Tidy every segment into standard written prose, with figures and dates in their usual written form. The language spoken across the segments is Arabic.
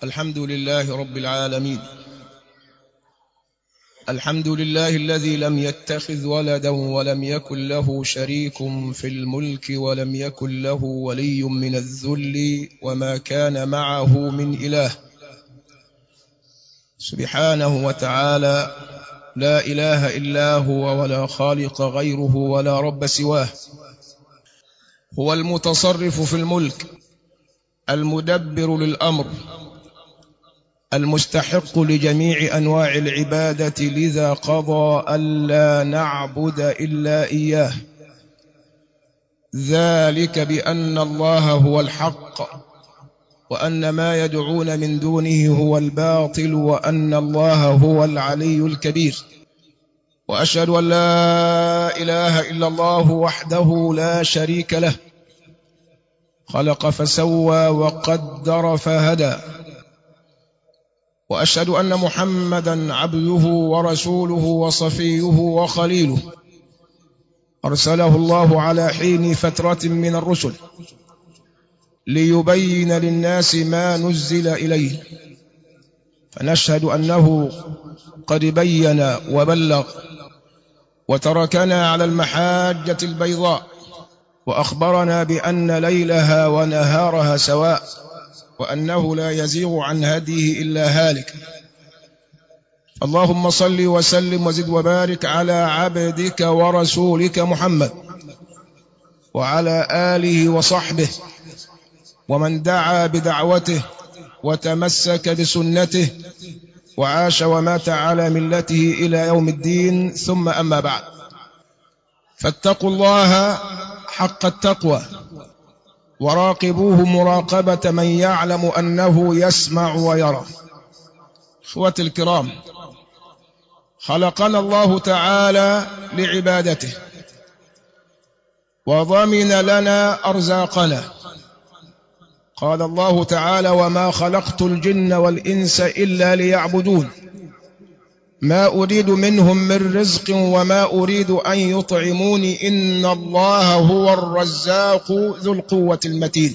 الحمد لله رب العالمين. الحمد لله الذي لم يتخذ ولدا ولم يكن له شريك في الملك ولم يكن له ولي من الذل وما كان معه من إله، سبحانه وتعالى لا إله إلا هو ولا خالق غيره ولا رب سواه. هو المتصرف في الملك، المدبر للأمر، المستحق لجميع أنواع العبادة، لذا قضى ألا نعبد إلا إياه، ذلك بأن الله هو الحق وأن ما يدعون من دونه هو الباطل وأن الله هو العلي الكبير. وأشهد أن لا إله إلا الله وحده لا شريك له، خلق فسوى وقدر فهدى. وأشهد أن محمدا عبده ورسوله وصفيه وخليله، أرسله الله على حين فترة من الرسل ليبين للناس ما نزل إليه، فنشهد أنه قد بين وبلغ وتركنا على المحاجة البيضاء، وأخبرنا بأن ليلها ونهارها سواء، وأنه لا يزيغ عن هديه إلا هالك. اللهم صل وسلم وزد وبارك على عبدك ورسولك محمد وعلى آله وصحبه ومن دعا بدعوته وتمسك بسنته وعاش ومات على ملته إلى يوم الدين، ثم أما بعد، فاتقوا الله حق التقوى وراقبوه مراقبة من يعلم أنه يسمع ويرى. إخوتي الكرام، خلقنا الله تعالى لعبادته وضمن لنا أرزاقنا. قال الله تعالى: وما خلقت الجن والإنس إلا ليعبدون ما أريد منهم من رزق وما أريد أن يطعموني إن الله هو الرزاق ذو القوة المتين.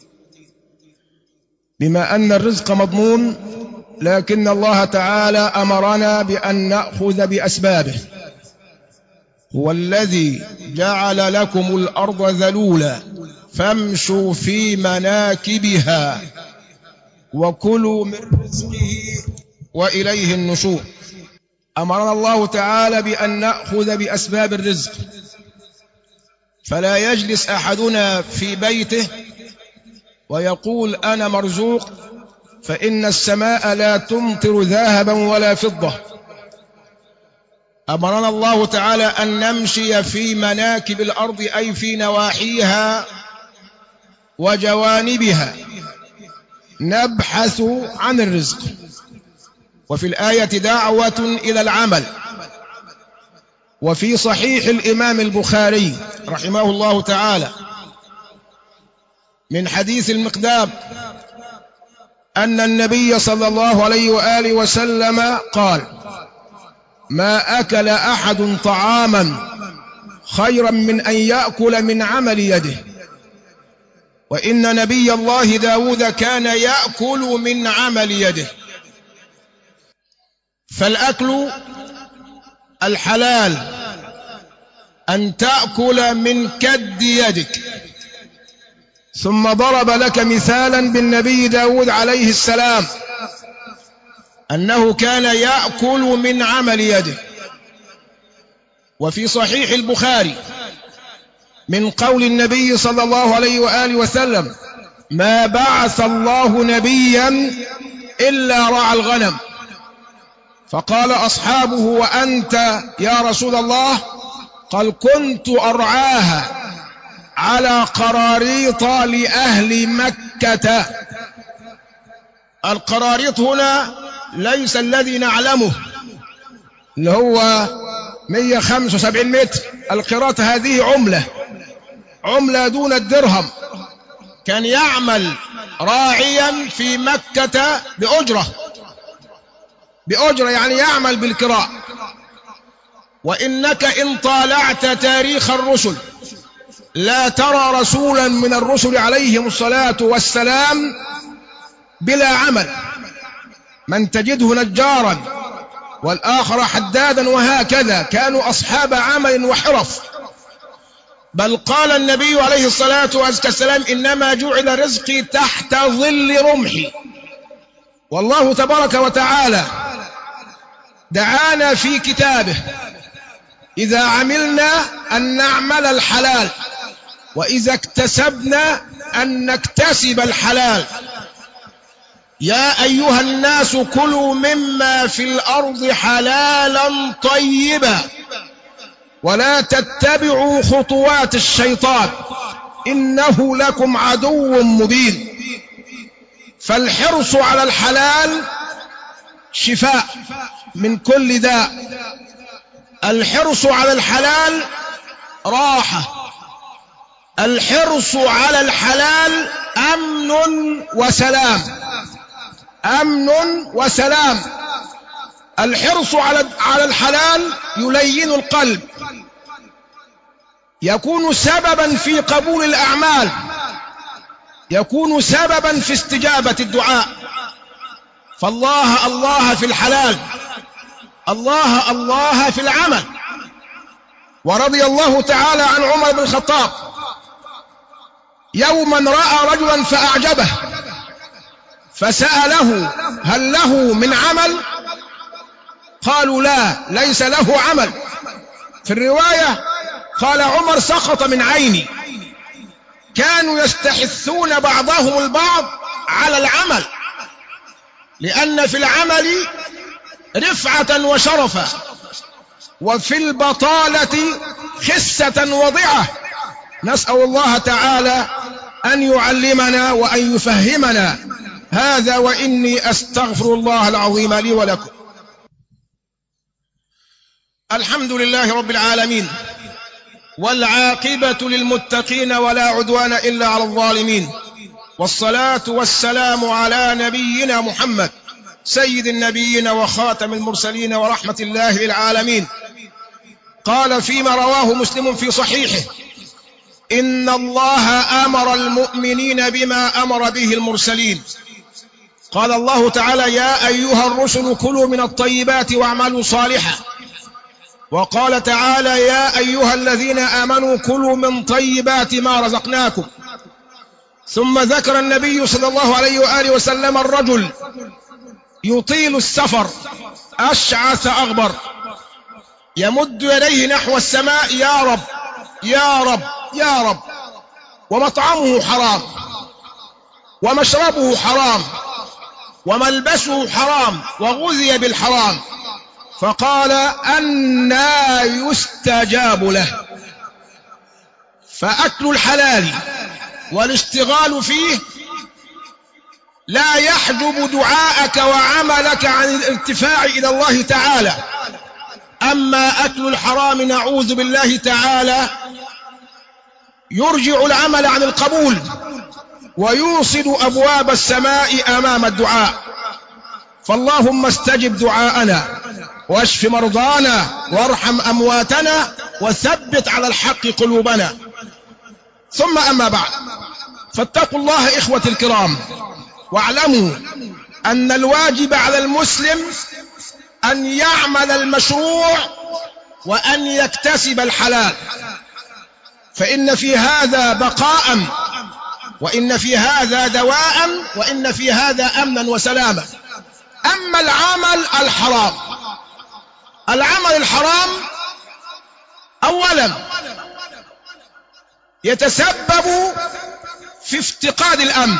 بما أن الرزق مضمون، لكن الله تعالى أمرنا بأن نأخذ بأسبابه. هو الذي جعل لكم الأرض ذلولا فامشوا في مناكبها وكلوا من رزقه وإليه النشور. أمرنا الله تعالى بأن نأخذ بأسباب الرزق، فلا يجلس أحدنا في بيته ويقول أنا مرزوق، فإن السماء لا تمطر ذهبا ولا فضة. أمرنا الله تعالى أن نمشي في مناكب الأرض، أي في نواحيها وجوانبها، نبحث عن الرزق. وفي الآية دعوة إلى العمل. وفي صحيح الإمام البخاري رحمه الله تعالى من حديث المقدام أن النبي صلى الله عليه وآله وسلم قال: ما أكل أحد طعاما خيرا من أن يأكل من عمل يده. وإن نبي الله داود كان يأكل من عمل يده. فالأكل الحلال أن تأكل من كد يدك. ثم ضرب لك مثالا بالنبي داود عليه السلام أنه كان يأكل من عمل يده. وفي صحيح البخاري من قول النبي صلى الله عليه وآله وسلم: ما بعث الله نبيا إلا رعى الغنم. فقال أصحابه: وأنت يا رسول الله؟ قال: كنت أرعاها على قراريط لأهل مكة. القراريط هنا ليس الذي نعلمه اللي هو 175 متر. القراط هذه عملة دون الدرهم. كان يعمل راعيا في مكة بأجرة، يعني يعمل بالكراء. وإنك إن طالعت تاريخ الرسل لا ترى رسولا من الرسل عليهم الصلاة والسلام بلا عمل. من تجده نجارا والآخر حدادا، وهكذا كانوا أصحاب عمل وحرف. بل قال النبي عليه الصلاة والسلام: إنما جعل رزقي تحت ظل رمحي. والله تبارك وتعالى دعانا في كتابه إذا عملنا أن نعمل الحلال، وإذا اكتسبنا أن نكتسب الحلال. يا أيها الناس كلوا مما في الأرض حلالا طيبا ولا تتبعوا خطوات الشيطان إنه لكم عدو مبين. فالحرص على الحلال شفاء من كل داء، الحرص على الحلال راحة، الحرص على الحلال أمن وسلام، أمن وسلام. الحرص على الحلال يلين القلب، يكون سببا في قبول الأعمال، يكون سببا في استجابة الدعاء. فالله الله في الحلال، الله الله في العمل. ورضي الله تعالى عن عمر بن الخطاب يوما رأى رجلا فأعجبه، فسأله: هل له من عمل؟ قالوا: لا، ليس له عمل. في الرواية قال عمر: سقط من عيني. كانوا يستحثون بعضهم البعض على العمل، لأن في العمل رفعة وشرفا، وفي البطالة خسة وضعة. نسأل الله تعالى أن يعلمنا وأن يفهمنا هذا، وإني أستغفر الله العظيم لي ولكم. الحمد لله رب العالمين، والعاقبة للمتقين ولا عدوان إلا على الظالمين، والصلاة والسلام على نبينا محمد سيد النبيين وخاتم المرسلين ورحمة الله للعالمين. قال فيما رواه مسلم في صحيحه: إن الله أمر المؤمنين بما أمر به المرسلين. قال الله تعالى: يا أيها الرسل كلوا من الطيبات واعملوا صالحا. وقال تعالى: يا أيها الذين آمنوا كلوا من طيبات ما رزقناكم. ثم ذكر النبي صلى الله عليه وآله وسلم الرجل يطيل السفر أشعث أغبر يمد يديه نحو السماء: يا رب يا رب يا رب، ومطعمه حرام ومشربه حرام وملبسه حرام وغذي بالحرام. فقال: أنى يستجاب له؟ فأكل الحلال والاشتغال فيه لا يحجب دعاءك وعملك عن الارتفاع إلى الله تعالى. أما أكل الحرام نعوذ بالله تعالى يرجع العمل عن القبول ويوصد أبواب السماء أمام الدعاء. فاللهم استجب دعاءنا واشف مرضانا وارحم أمواتنا وثبت على الحق قلوبنا. ثم أما بعد، فاتقوا الله إخوة الكرام، واعلموا أن الواجب على المسلم أن يعمل المشروع وأن يكتسب الحلال، فإن في هذا بقاء، وإن في هذا دواء، وإن في هذا أمنا وسلاما. أما العمل الحرام، العمل الحرام أولا يتسبب في افتقاد الأمن.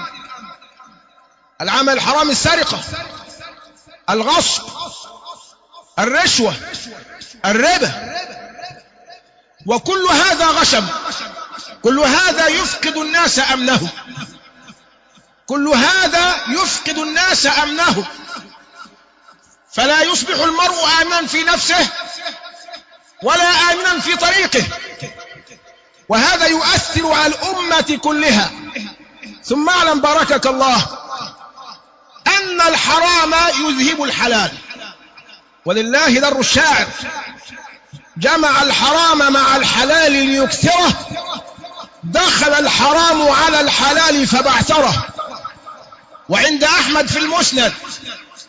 العمل الحرام: السرقة، الغصب، الرشوة، الربا، وكل هذا غشم، كل هذا يفقد الناس أمنهم، كل هذا يفقد الناس أمنهم، فلا يصبح المرء آمنا في نفسه ولا آمنا في طريقه، وهذا يؤثر على الأمة كلها. ثم اعلم باركك الله أن الحرام يذهب الحلال، ولله در الشاعر: جمع الحرام مع الحلال ليكثره، دخل الحرام على الحلال فبعثره. وعند أحمد في المسند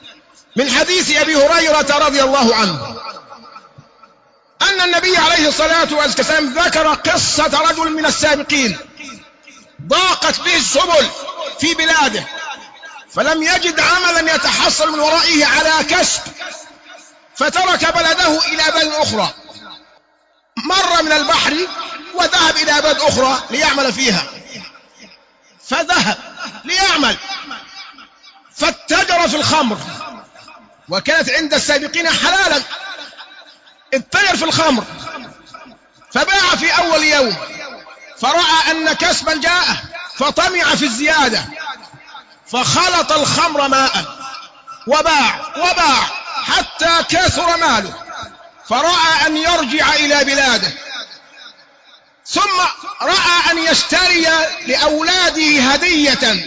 من حديث أبي هريرة رضي الله عنه أن النبي عليه الصلاة والسلام ذكر قصة رجل من السابقين ضاقت به السبل في بلاده، فلم يجد عملا يتحصل من ورائه على كسب، فترك بلده إلى بلد أخرى، مر من البحر وذهب إلى بلد أخرى ليعمل فيها، فذهب ليعمل فاتجر في الخمر، وكانت عند السابقين حلالا، اتجر في الخمر فباع في أول يوم، فرأى أن كسبا جاءه فطمع في الزيادة، فخلط الخمر ماء وباع حتى كثر ماله، فرأى أن يرجع إلى بلاده، ثم رأى أن يشتري لأولاده هدية،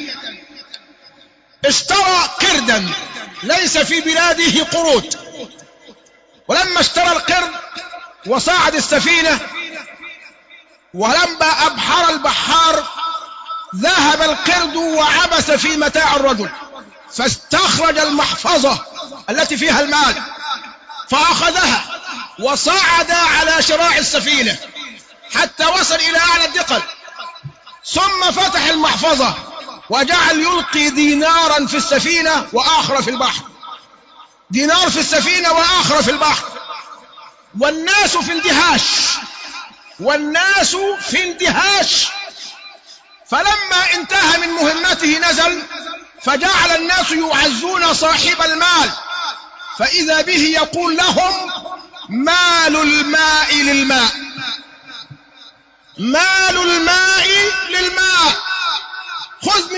اشترى قردا ليس في بلاده قرود، ولما اشترى القرد وصعد السفينة ولما أبحر البحار ذهب القرد وعبث في متاع الرجل، فاستخرج المحفظة التي فيها المال فأخذها وصعد على شراع السفينة حتى وصل إلى أعلى الدقل، ثم فتح المحفظة وجعل يلقي دينارا في السفينة وآخر في البحر، دينار في السفينة وآخر في البحر، والناس في اندهاش. فلما انتهى من مهمته نزل فجعل الناس يعزون صاحب المال، فإذا به يقول لهم: مال الماء للماء، مال الماء للماء. خذ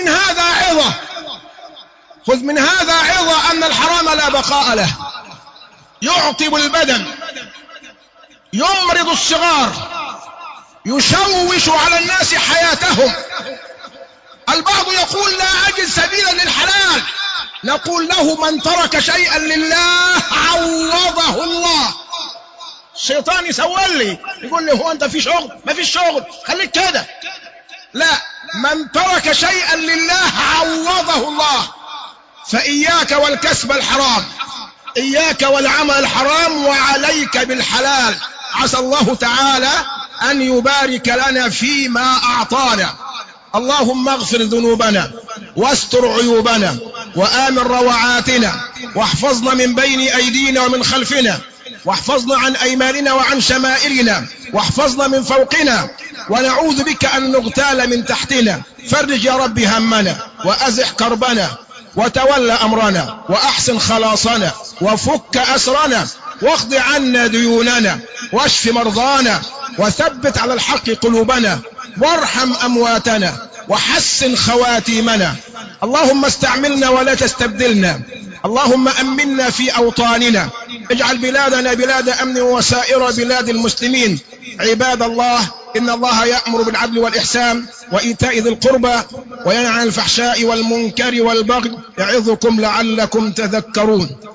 من هذا عظة أن الحرام لا بقاء له، يعطب البدن، يمرض الصغار، يشوش على الناس حياتهم. البعض يقول: لا أجد سبيلا للحلال، نقول له: من ترك شيئا لله عوضه الله. الشيطان يسول لي يقول لي: هو أنت في شغل؟ ما في شغل، خليك كده. لا، من ترك شيئا لله عوضه الله. فإياك والكسب الحرام، إياك والعمل الحرام، وعليك بالحلال. عسى الله تعالى أن يبارك لنا فيما أعطانا. اللهم اغفر ذنوبنا واستر عيوبنا وآمن روعاتنا، واحفظنا من بين أيدينا ومن خلفنا، واحفظنا عن أيماننا وعن شمائلنا، واحفظنا من فوقنا، ونعوذ بك أن نغتال من تحتنا. فرج يا رب همنا وأزح كربنا وتولى أمرنا وأحسن خلاصنا وفك أسرنا واقض عنا ديوننا واشف مرضانا وثبت على الحق قلوبنا وارحم أمواتنا وحسن خواتيمنا. اللهم استعملنا ولا تستبدلنا. اللهم أمنا في أوطاننا، اجعل بلادنا بلاد أمن وسائر بلاد المسلمين. عباد الله، إن الله يأمر بالعدل والإحسان وإيتاء ذي القربى وينهى عن الفحشاء والمنكر والبغي، يعظكم لعلكم تذكرون.